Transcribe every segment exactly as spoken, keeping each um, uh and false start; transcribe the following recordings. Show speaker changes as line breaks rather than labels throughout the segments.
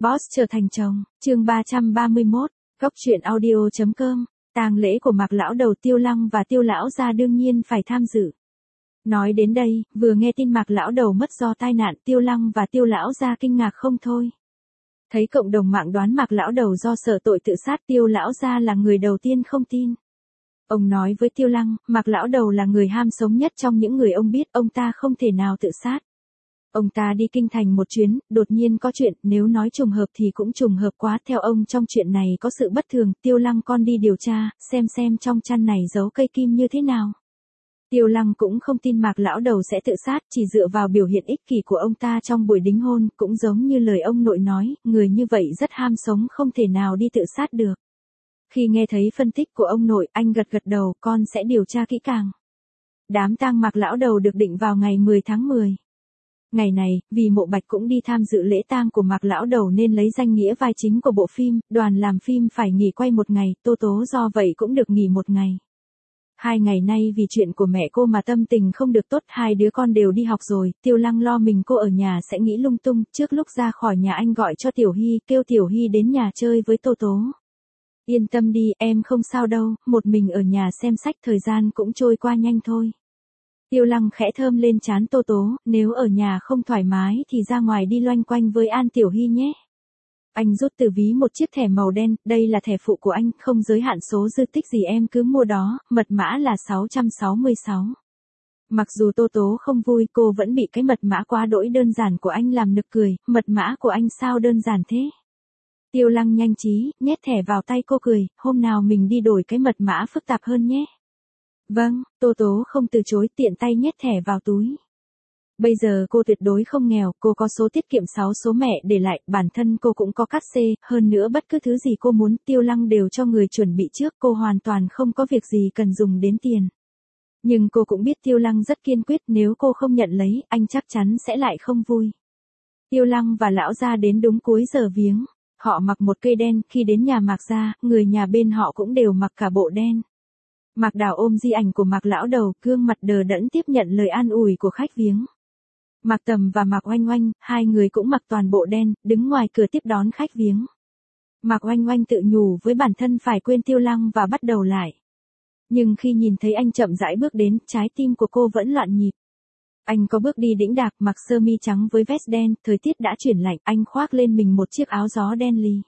Boss trở thành chồng, chương ba trăm ba mươi mốt, góc truyện audio chấm com, tang lễ của Mạc lão đầu Tiêu Lăng và Tiêu lão gia đương nhiên phải tham dự. Nói đến đây, vừa nghe tin Mạc lão đầu mất do tai nạn, Tiêu Lăng và Tiêu lão gia kinh ngạc không thôi. Thấy cộng đồng mạng đoán Mạc lão đầu do sợ tội tự sát, Tiêu lão gia là người đầu tiên không tin. Ông nói với Tiêu Lăng, Mạc lão đầu là người ham sống nhất trong những người ông biết, ông ta không thể nào tự sát. Ông ta đi kinh thành một chuyến, đột nhiên có chuyện, nếu nói trùng hợp thì cũng trùng hợp quá, theo ông trong chuyện này có sự bất thường, Tiêu Lăng con đi điều tra, xem xem trong chăn này giấu cây kim như thế nào. Tiêu Lăng cũng không tin Mạc lão đầu sẽ tự sát, chỉ dựa vào biểu hiện ích kỷ của ông ta trong buổi đính hôn, cũng giống như lời ông nội nói, người như vậy rất ham sống không thể nào đi tự sát được. Khi nghe thấy phân tích của ông nội, anh gật gật đầu, con sẽ điều tra kỹ càng. Đám tang Mạc lão đầu được định vào ngày mười tháng mười. Ngày này, vì Mộ Bạch cũng đi tham dự lễ tang của Mạc lão đầu nên lấy danh nghĩa vai chính của bộ phim, đoàn làm phim phải nghỉ quay một ngày, Tô Tố do vậy cũng được nghỉ một ngày. Hai ngày nay vì chuyện của mẹ cô mà tâm tình không được tốt, hai đứa con đều đi học rồi, Tiêu Lăng lo mình cô ở nhà sẽ nghĩ lung tung, trước lúc ra khỏi nhà anh gọi cho Tiểu Hy, kêu Tiểu Hy đến nhà chơi với Tô Tố. Yên tâm đi, em không sao đâu, một mình ở nhà xem sách thời gian cũng trôi qua nhanh thôi. Tiêu Lăng khẽ thơm lên trán Tô Tố, nếu ở nhà không thoải mái thì ra ngoài đi loanh quanh với An Tiểu Hy nhé. Anh rút từ ví một chiếc thẻ màu đen, đây là thẻ phụ của anh, không giới hạn số dư tích gì em cứ mua đó, mật mã là sáu trăm sáu mươi sáu. Mặc dù Tô Tố không vui, cô vẫn bị cái mật mã quá đỗi đơn giản của anh làm nực cười, mật mã của anh sao đơn giản thế? Tiêu Lăng nhanh trí, nhét thẻ vào tay cô cười, hôm nào mình đi đổi cái mật mã phức tạp hơn nhé. Vâng, Tô Tố không từ chối, tiện tay nhét thẻ vào túi. Bây giờ cô tuyệt đối không nghèo, cô có số tiết kiệm sáu số mẹ để lại, bản thân cô cũng có cát xê, hơn nữa bất cứ thứ gì cô muốn, Tiêu Lăng đều cho người chuẩn bị trước, cô hoàn toàn không có việc gì cần dùng đến tiền. Nhưng cô cũng biết Tiêu Lăng rất kiên quyết, nếu cô không nhận lấy, anh chắc chắn sẽ lại không vui. Tiêu Lăng và lão gia đến đúng cuối giờ viếng, họ mặc một cây đen, khi đến nhà Mạc gia, người nhà bên họ cũng đều mặc cả bộ đen. Mạc Đào ôm di ảnh của Mạc lão đầu, gương mặt đờ đẫn tiếp nhận lời an ủi của khách viếng. Mạc Tầm và Mạc Oanh Oanh, hai người cũng mặc toàn bộ đen, đứng ngoài cửa tiếp đón khách viếng. Mạc Oanh Oanh tự nhủ với bản thân phải quên Tiêu Lăng và bắt đầu lại. Nhưng khi nhìn thấy anh chậm rãi bước đến, trái tim của cô vẫn loạn nhịp. Anh có bước đi đĩnh đạc, mặc sơ mi trắng với vest đen, thời tiết đã chuyển lạnh, anh khoác lên mình một chiếc áo gió đen lì.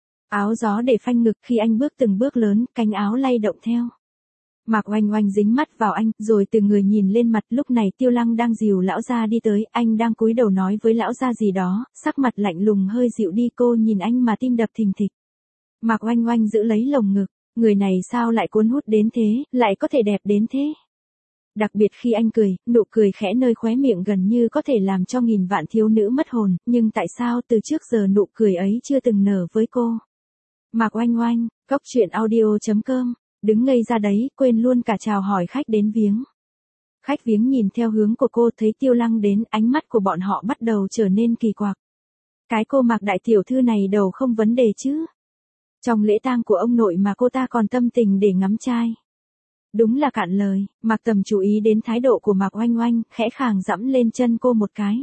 Áo gió để phanh ngực, khi anh bước từng bước lớn, cánh áo lay động theo. Mạc Oanh Oanh dính mắt vào anh, rồi từ người nhìn lên mặt, lúc này Tiêu Lăng đang dìu lão gia đi tới, anh đang cúi đầu nói với lão gia gì đó, sắc mặt lạnh lùng hơi dịu đi, cô nhìn anh mà tim đập thình thịch. Mạc Oanh Oanh giữ lấy lồng ngực, người này sao lại cuốn hút đến thế, lại có thể đẹp đến thế. Đặc biệt khi anh cười, nụ cười khẽ nơi khóe miệng gần như có thể làm cho nghìn vạn thiếu nữ mất hồn, nhưng tại sao từ trước giờ nụ cười ấy chưa từng nở với cô. Mạc Oanh Oanh, góc truyện audio chấm com. Đứng ngây ra đấy, quên luôn cả chào hỏi khách đến viếng. Khách viếng nhìn theo hướng của cô, thấy Tiêu Lăng đến, ánh mắt của bọn họ bắt đầu trở nên kỳ quặc. Cái cô Mạc đại tiểu thư này đầu không vấn đề chứ. Trong lễ tang của ông nội mà cô ta còn tâm tình để ngắm trai. Đúng là cạn lời, Mạc Tầm chú ý đến thái độ của Mạc Oanh Oanh, khẽ khàng dẫm lên chân cô một cái.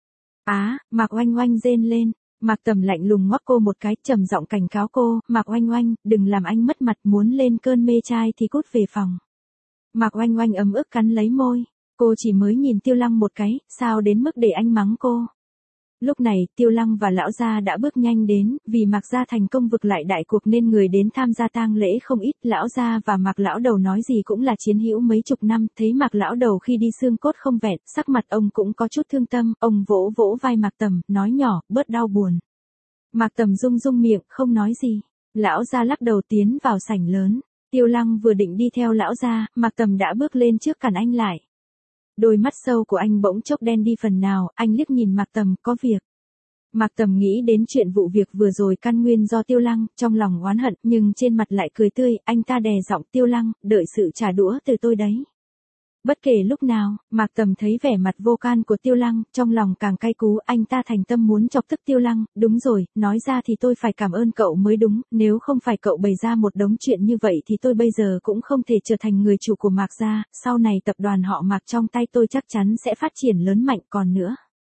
Á, à, Mạc Oanh Oanh rên lên. Mạc Tầm lạnh lùng ngoắc cô một cái, trầm giọng cảnh cáo cô, Mạc Oanh Oanh, đừng làm anh mất mặt, muốn lên cơn mê trai thì cút về phòng. Mạc Oanh Oanh ấm ức cắn lấy môi, cô chỉ mới nhìn Tiêu Lăng một cái, sao đến mức để anh mắng cô. Lúc này, Tiêu Lăng và lão gia đã bước nhanh đến, vì Mạc gia thành công vực lại đại cuộc nên người đến tham gia tang lễ không ít, lão gia và Mạc lão đầu nói gì cũng là chiến hữu mấy chục năm, thấy Mạc lão đầu khi đi xương cốt không vẹn, sắc mặt ông cũng có chút thương tâm, ông vỗ vỗ vai Mạc Tầm, nói nhỏ, bớt đau buồn. Mạc Tầm rung rung miệng, không nói gì. Lão gia lắc đầu tiến vào sảnh lớn, Tiêu Lăng vừa định đi theo lão gia, Mạc Tầm đã bước lên trước cản anh lại. Đôi mắt sâu của anh bỗng chốc đen đi phần nào, anh liếc nhìn Mạc Tầm, có việc. Mạc Tầm nghĩ đến chuyện vụ việc vừa rồi căn nguyên do Tiêu Lăng, trong lòng oán hận, nhưng trên mặt lại cười tươi, anh ta đè giọng, Tiêu Lăng, đợi sự trả đũa từ tôi đấy. Bất kể lúc nào, Mạc Tầm thấy vẻ mặt vô can của Tiêu Lăng, trong lòng càng cay cú, anh ta thành tâm muốn chọc tức Tiêu Lăng, đúng rồi, nói ra thì tôi phải cảm ơn cậu mới đúng, nếu không phải cậu bày ra một đống chuyện như vậy thì tôi bây giờ cũng không thể trở thành người chủ của Mạc gia, sau này tập đoàn họ Mạc trong tay tôi chắc chắn sẽ phát triển lớn mạnh còn nữa.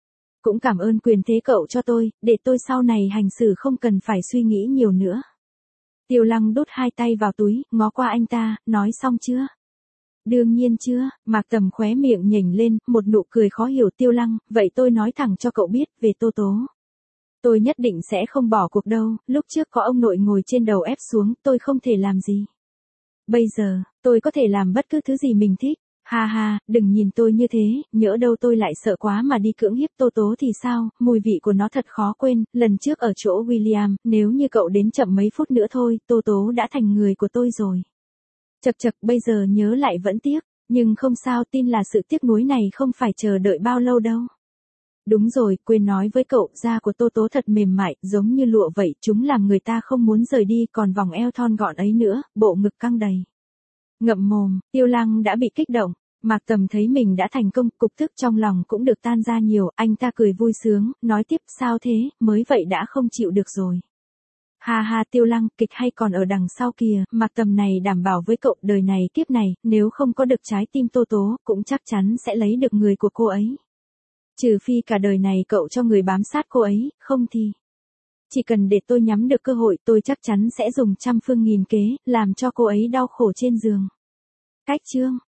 Cũng cảm ơn quyền thế cậu cho tôi, để tôi sau này hành xử không cần phải suy nghĩ nhiều nữa. Tiêu Lăng đút hai tay vào túi, ngó qua anh ta, nói xong chưa? Đương nhiên chưa, Mạc Tầm khóe miệng nhếch lên, một nụ cười khó hiểu. Tiêu Lăng, vậy tôi nói thẳng cho cậu biết, về Tô Tố. Tôi nhất định sẽ không bỏ cuộc đâu, lúc trước có ông nội ngồi trên đầu ép xuống, tôi không thể làm gì. Bây giờ, tôi có thể làm bất cứ thứ gì mình thích. Ha ha, đừng nhìn tôi như thế, nhỡ đâu tôi lại sợ quá mà đi cưỡng hiếp Tô Tố thì sao, mùi vị của nó thật khó quên, lần trước ở chỗ William, nếu như cậu đến chậm mấy phút nữa thôi, Tô Tố đã thành người của tôi rồi. Chật chật, bây giờ nhớ lại vẫn tiếc, nhưng không sao, tin là sự tiếc nuối này không phải chờ đợi bao lâu đâu. Đúng rồi, quên nói với cậu, da của Tô Tố thật mềm mại, giống như lụa vậy, chúng làm người ta không muốn rời đi, còn vòng eo thon gọn ấy nữa, bộ ngực căng đầy. Ngậm mồm, Tiêu Lăng đã bị kích động, Mạc Tầm thấy mình đã thành công, cục tức trong lòng cũng được tan ra nhiều, anh ta cười vui sướng, nói tiếp, sao thế, mới vậy đã không chịu được rồi. Ha ha, Tiêu Lăng, kịch hay còn ở đằng sau kìa, Mạc Tầm này đảm bảo với cậu, đời này kiếp này, nếu không có được trái tim Tô Tố, cũng chắc chắn sẽ lấy được người của cô ấy. Trừ phi cả đời này cậu cho người bám sát cô ấy, không thì... Chỉ cần để tôi nhắm được cơ hội, tôi chắc chắn sẽ dùng trăm phương nghìn kế, làm cho cô ấy đau khổ trên giường. Cách chương